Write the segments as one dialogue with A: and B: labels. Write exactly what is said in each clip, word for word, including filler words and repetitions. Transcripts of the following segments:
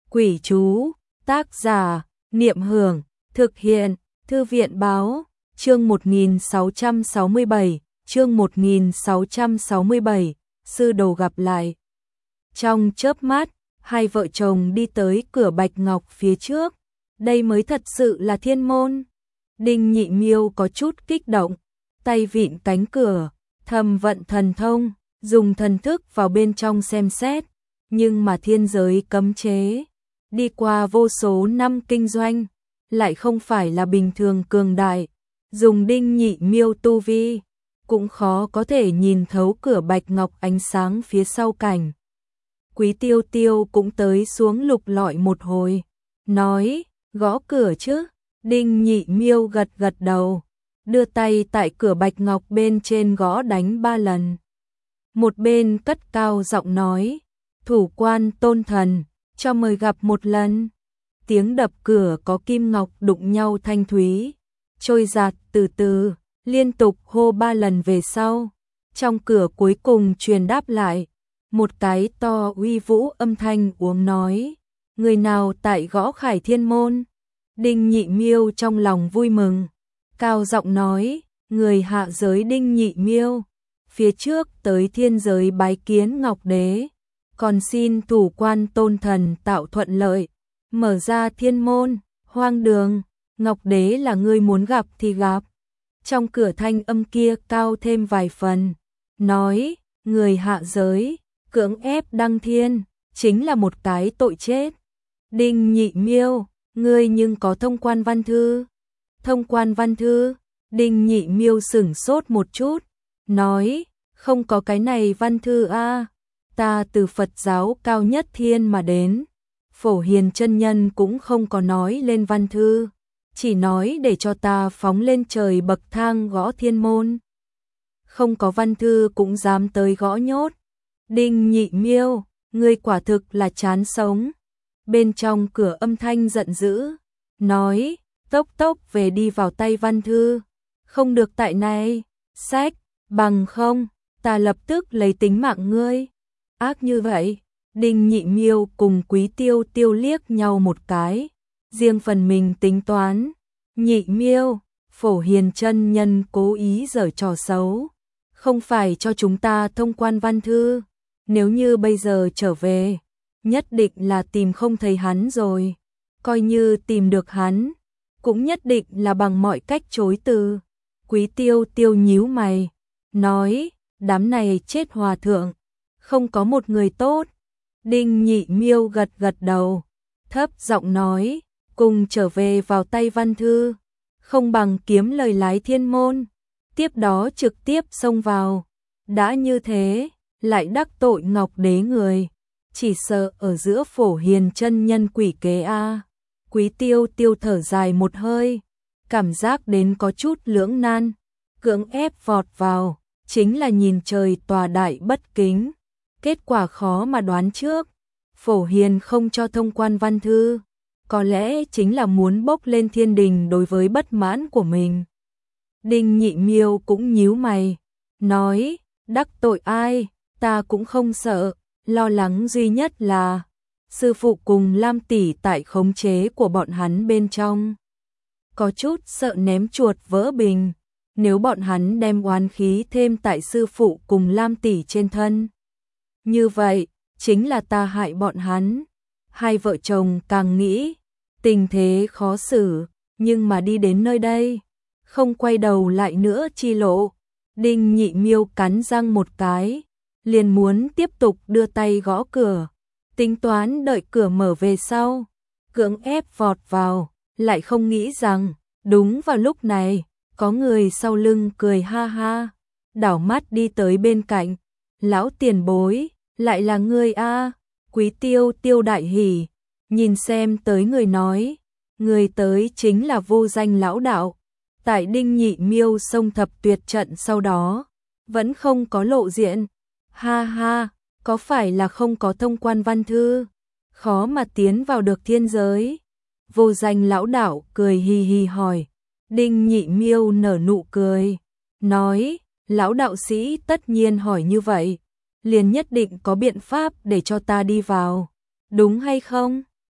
A: Quỷ chú, tác giả, Niệm Hưởng, thực hiện, Thư viện báo, chương một nghìn sáu trăm sáu mươi bảy, chương một nghìn sáu trăm sáu mươi bảy, sư đồ gặp lại. Trong chớp mắt, hai vợ chồng đi tới cửa bạch ngọc phía trước, đây mới thật sự là thiên môn. Đinh Nhị Miêu có chút kích động, tay vịn cánh cửa, thầm vận thần thông, dùng thần thức vào bên trong xem xét, nhưng mà thiên giới cấm chế, đi qua vô số năm kinh doanh, lại không phải là bình thường cường đại, dùng Đinh Nhị Miêu tu vi, cũng khó có thể nhìn thấu cửa bạch ngọc ánh sáng phía sau cảnh. Quý Tiêu Tiêu cũng tới xuống lục lọi một hồi, nói, gõ cửa chứ. Đinh Nhị Miêu gật gật đầu, đưa tay tại cửa bạch ngọc bên trên gõ đánh ba lần. Một bên cất cao giọng nói, thủ quan tôn thần, cho mời gặp một lần. Tiếng đập cửa có kim ngọc đụng nhau thanh thúy, trôi giạt từ từ, liên tục hô ba lần về sau. Trong cửa cuối cùng truyền đáp lại, một cái to uy vũ âm thanh uống nói, người nào tại gõ Khải Thiên môn. Đinh Nhị Miêu trong lòng vui mừng, cao giọng nói, người hạ giới Đinh Nhị Miêu, phía trước tới thiên giới bái kiến Ngọc Đế, còn xin thủ quan tôn thần tạo thuận lợi, mở ra thiên môn, hoang đường, Ngọc Đế là người muốn gặp thì gặp. Trong cửa thanh âm kia cao thêm vài phần, nói, người hạ giới, cưỡng ép đăng thiên, chính là một cái tội chết. Đinh Nhị Miêu, ngươi nhưng có thông quan văn thư? Thông quan văn thư? Đinh Nhị Miêu sửng sốt một chút, nói, không có cái này văn thư a, ta từ Phật giáo cao nhất thiên mà đến, Phổ Hiền chân nhân cũng không có nói lên văn thư, chỉ nói để cho ta phóng lên trời bậc thang gõ thiên môn. Không có văn thư cũng dám tới gõ nhốt. Đinh Nhị Miêu, ngươi quả thực là chán sống. Bên trong cửa âm thanh giận dữ, nói, tốc tốc về đi vào tay văn thư, không được tại này, sách, bằng không, ta lập tức lấy tính mạng ngươi. Ác như vậy, Đinh Nhị Miêu cùng Quý Tiêu Tiêu liếc nhau một cái, riêng phần mình tính toán, Nhị Miêu, Phổ Hiền chân nhân cố ý giở trò xấu, không phải cho chúng ta thông quan văn thư, nếu như bây giờ trở về, nhất định là tìm không thấy hắn rồi, coi như tìm được hắn, cũng nhất định là bằng mọi cách chối từ. Quý Tiêu Tiêu nhíu mày, nói, đám này chết hòa thượng, không có một người tốt. Đinh Nhị Miêu gật gật đầu, thấp giọng nói, cùng trở về vào tay văn thư, không bằng kiếm lời lái thiên môn, tiếp đó trực tiếp xông vào. Đã như thế, lại đắc tội Ngọc Đế người, chỉ sợ ở giữa Phổ Hiền chân nhân quỷ kế a. Quý Tiêu Tiêu thở dài một hơi, cảm giác đến có chút lưỡng nan, cưỡng ép vọt vào, chính là nhìn trời tòa đại bất kính, kết quả khó mà đoán trước. Phổ Hiền không cho thông quan văn thư, có lẽ chính là muốn bốc lên thiên đình đối với bất mãn của mình. Đinh Nhị Miêu cũng nhíu mày, nói, đắc tội ai, ta cũng không sợ, lo lắng duy nhất là sư phụ cùng Lam tỷ tại khống chế của bọn hắn bên trong. Có chút sợ ném chuột vỡ bình, nếu bọn hắn đem oán khí thêm tại sư phụ cùng Lam tỷ trên thân. Như vậy, chính là ta hại bọn hắn. Hai vợ chồng càng nghĩ, tình thế khó xử, nhưng mà đi đến nơi đây, không quay đầu lại nữa chi lộ. Đinh Nhị Miêu cắn răng một cái, liền muốn tiếp tục đưa tay gõ cửa, tính toán đợi cửa mở về sau, cưỡng ép vọt vào, lại không nghĩ rằng, đúng vào lúc này, có người sau lưng cười ha ha, đảo mắt đi tới bên cạnh, lão tiền bối, lại là ngươi a. Quý Tiêu Tiêu đại hỉ, nhìn xem tới người nói, người tới chính là vô danh lão đạo, tại Đinh Nhị Miêu xông thập tuyệt trận sau đó, vẫn không có lộ diện. Ha ha, có phải là không có thông quan văn thư, khó mà tiến vào được thiên giới? Vô danh lão đạo cười hì hì hỏi. Đinh Nhị Miêu nở nụ cười, nói, lão đạo sĩ tất nhiên hỏi như vậy, liền nhất định có biện pháp để cho ta đi vào, đúng hay không?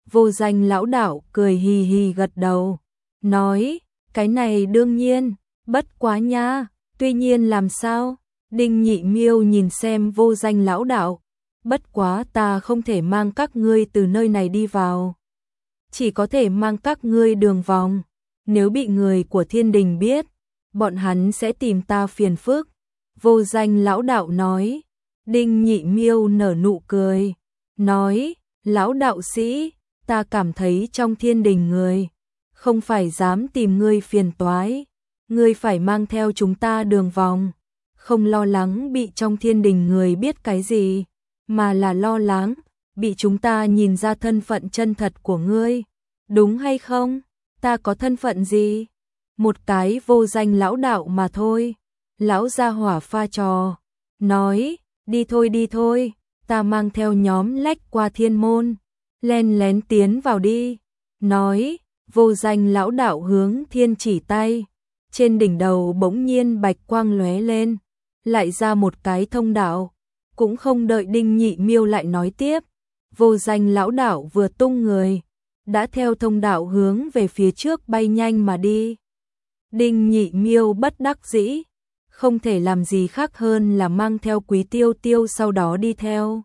A: Vô Danh lão đạo cười hì hì gật đầu, nói, cái này đương nhiên, bất quá nha, tuy nhiên làm sao? Đinh Nhị Miêu nhìn xem Vô Danh lão đạo, bất quá ta không thể mang các ngươi từ nơi này đi vào, chỉ có thể mang các ngươi đường vòng, nếu bị người của thiên đình biết, bọn hắn sẽ tìm ta phiền phức. Vô Danh lão đạo nói. Đinh Nhị Miêu nở nụ cười, nói, lão đạo sĩ, ta cảm thấy trong thiên đình người, không phải dám tìm ngươi phiền toái, ngươi phải mang theo chúng ta đường vòng, không lo lắng bị trong thiên đình người biết cái gì, mà là lo lắng, bị chúng ta nhìn ra thân phận chân thật của ngươi, đúng hay không? Ta có thân phận gì? Một cái vô danh lão đạo mà thôi. Lão gia hỏa pha trò, nói, đi thôi đi thôi, ta mang theo nhóm lách qua thiên môn, len lén tiến vào đi. Nói, vô danh lão đạo hướng thiên chỉ tay, trên đỉnh đầu bỗng nhiên bạch quang lóe lên, lại ra một cái thông đạo, cũng không đợi Đinh Nhị Miêu lại nói tiếp, vô danh lão đạo vừa tung người, đã theo thông đạo hướng về phía trước bay nhanh mà đi. Đinh Nhị Miêu bất đắc dĩ, không thể làm gì khác hơn là mang theo Quý Tiêu Tiêu sau đó đi theo.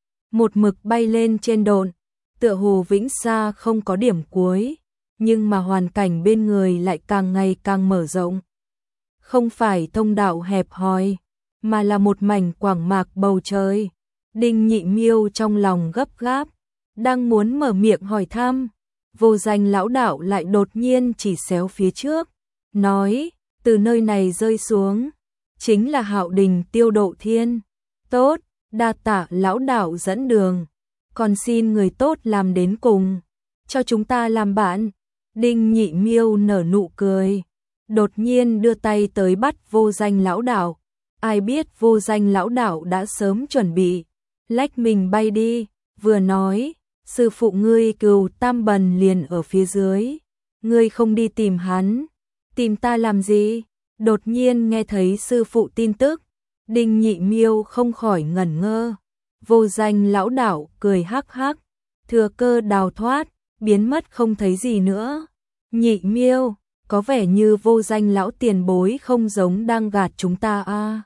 A: Một mực bay lên trên độn, tựa hồ vĩnh xa không có điểm cuối, nhưng mà hoàn cảnh bên người lại càng ngày càng mở rộng. Không phải thông đạo hẹp hòi, mà là một mảnh quảng mạc bầu trời. Đinh Nhị Miêu trong lòng gấp gáp, đang muốn mở miệng hỏi thăm, vô danh lão đạo lại đột nhiên chỉ xéo phía trước, nói, từ nơi này rơi xuống, chính là Hạo Đình Tiêu Độ Thiên. Tốt, đa tạ lão đạo dẫn đường, còn xin người tốt làm đến cùng, cho chúng ta làm bạn. Đinh Nhị Miêu nở nụ cười, đột nhiên đưa tay tới bắt vô danh lão đạo. Ai biết vô danh lão đạo đã sớm chuẩn bị, lách mình bay đi, vừa nói, sư phụ ngươi Cừu Tam Bần liền ở phía dưới, ngươi không đi tìm hắn, tìm ta làm gì? Đột nhiên nghe thấy sư phụ tin tức, Đinh Nhị Miêu không khỏi ngẩn ngơ. Vô danh lão đạo cười hắc hắc, thừa cơ đào thoát, biến mất không thấy gì nữa. Nhị Miêu, có vẻ như vô danh lão tiền bối không giống đang gạt chúng ta a. À.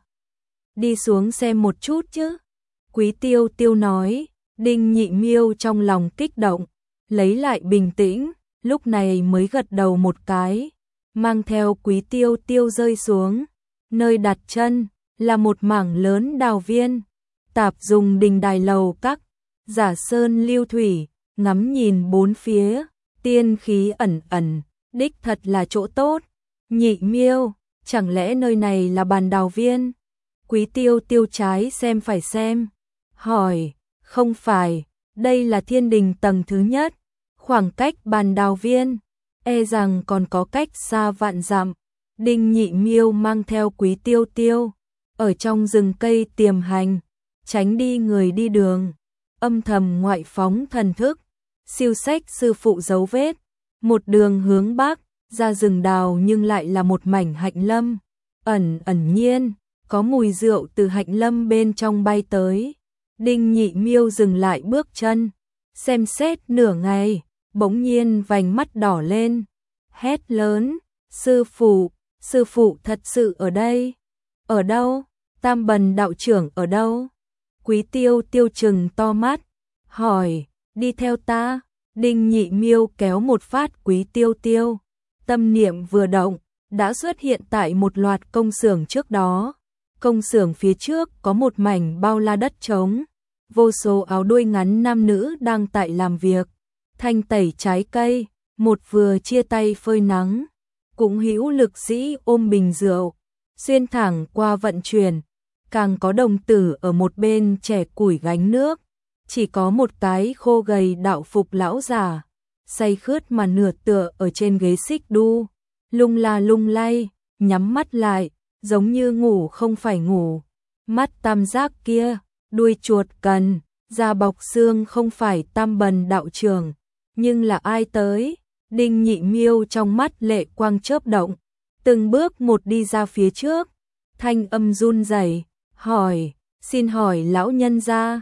A: Đi xuống xem một chút chứ. Quý Tiêu Tiêu nói. Đinh Nhị Miêu trong lòng kích động, lấy lại bình tĩnh, lúc này mới gật đầu một cái, mang theo Quý Tiêu Tiêu rơi xuống. Nơi đặt chân là một mảng lớn đào viên, tạp dùng đình đài lầu các, giả sơn lưu thủy, ngắm nhìn bốn phía, tiên khí ẩn ẩn, đích thật là chỗ tốt. Nhị Miêu, chẳng lẽ nơi này là bàn đào viên? Quý Tiêu Tiêu trái xem phải xem, hỏi, không phải, đây là thiên đình tầng thứ nhất, khoảng cách bàn đào viên, e rằng còn có cách xa vạn dặm. Đinh Nhị Miêu mang theo Quý Tiêu Tiêu, ở trong rừng cây tiềm hành, tránh đi người đi đường, âm thầm ngoại phóng thần thức, siêu sách sư phụ dấu vết, một đường hướng bắc, ra rừng đào nhưng lại là một mảnh hạnh lâm, ẩn ẩn nhiên, có mùi rượu từ hạnh lâm bên trong bay tới. Đinh Nhị Miêu dừng lại bước chân, xem xét nửa ngày, bỗng nhiên vành mắt đỏ lên, hét lớn, sư phụ, sư phụ thật sự ở đây, ở đâu, Tam Bần đạo trưởng ở đâu? Quý Tiêu Tiêu trừng to mắt, hỏi, đi theo ta. Đinh Nhị Miêu kéo một phát Quý Tiêu Tiêu, tâm niệm vừa động, đã xuất hiện tại một loạt công xưởng trước đó. Công xưởng phía trước có một mảnh bao la đất trống, vô số áo đuôi ngắn nam nữ đang tại làm việc, thanh tẩy trái cây, một vừa chia tay phơi nắng, cũng hữu lực sĩ ôm bình rượu, xuyên thẳng qua vận chuyển, càng có đồng tử ở một bên chẻ củi gánh nước, chỉ có một cái khô gầy đạo phục lão già, say khướt mà nửa tựa ở trên ghế xích đu, lung la lung lay, nhắm mắt lại, giống như ngủ không phải ngủ, mắt tam giác kia, đuôi chuột cần, da bọc xương không phải Tam Bần đạo trưởng, nhưng là ai tới? Đinh Nhị Miêu trong mắt lệ quang chớp động, từng bước một đi ra phía trước, thanh âm run rẩy, hỏi, xin hỏi lão nhân gia,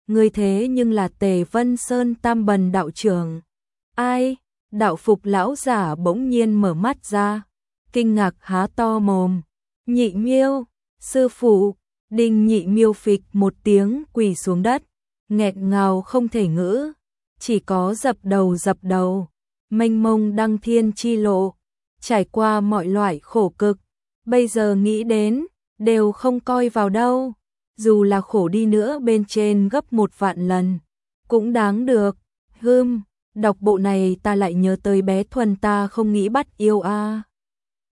A: Ngươi thế nhưng là Tề Vân Sơn Tam Bần đạo trưởng. Ai? Đạo phục lão giả bỗng nhiên mở mắt ra, kinh ngạc há to mồm. Nhị Miêu, sư phụ. Đinh Nhị Miêu phịch một tiếng quỳ xuống đất, nghẹt ngào không thể ngữ, chỉ có dập đầu dập đầu. Mênh mông đăng thiên chi lộ, trải qua mọi loại khổ cực, bây giờ nghĩ đến, đều không coi vào đâu. Dù là khổ đi nữa bên trên gấp một vạn lần, cũng đáng được. Hưm, đọc bộ này ta lại nhớ tới bé Thuần ta không nghĩ bắt yêu a. À.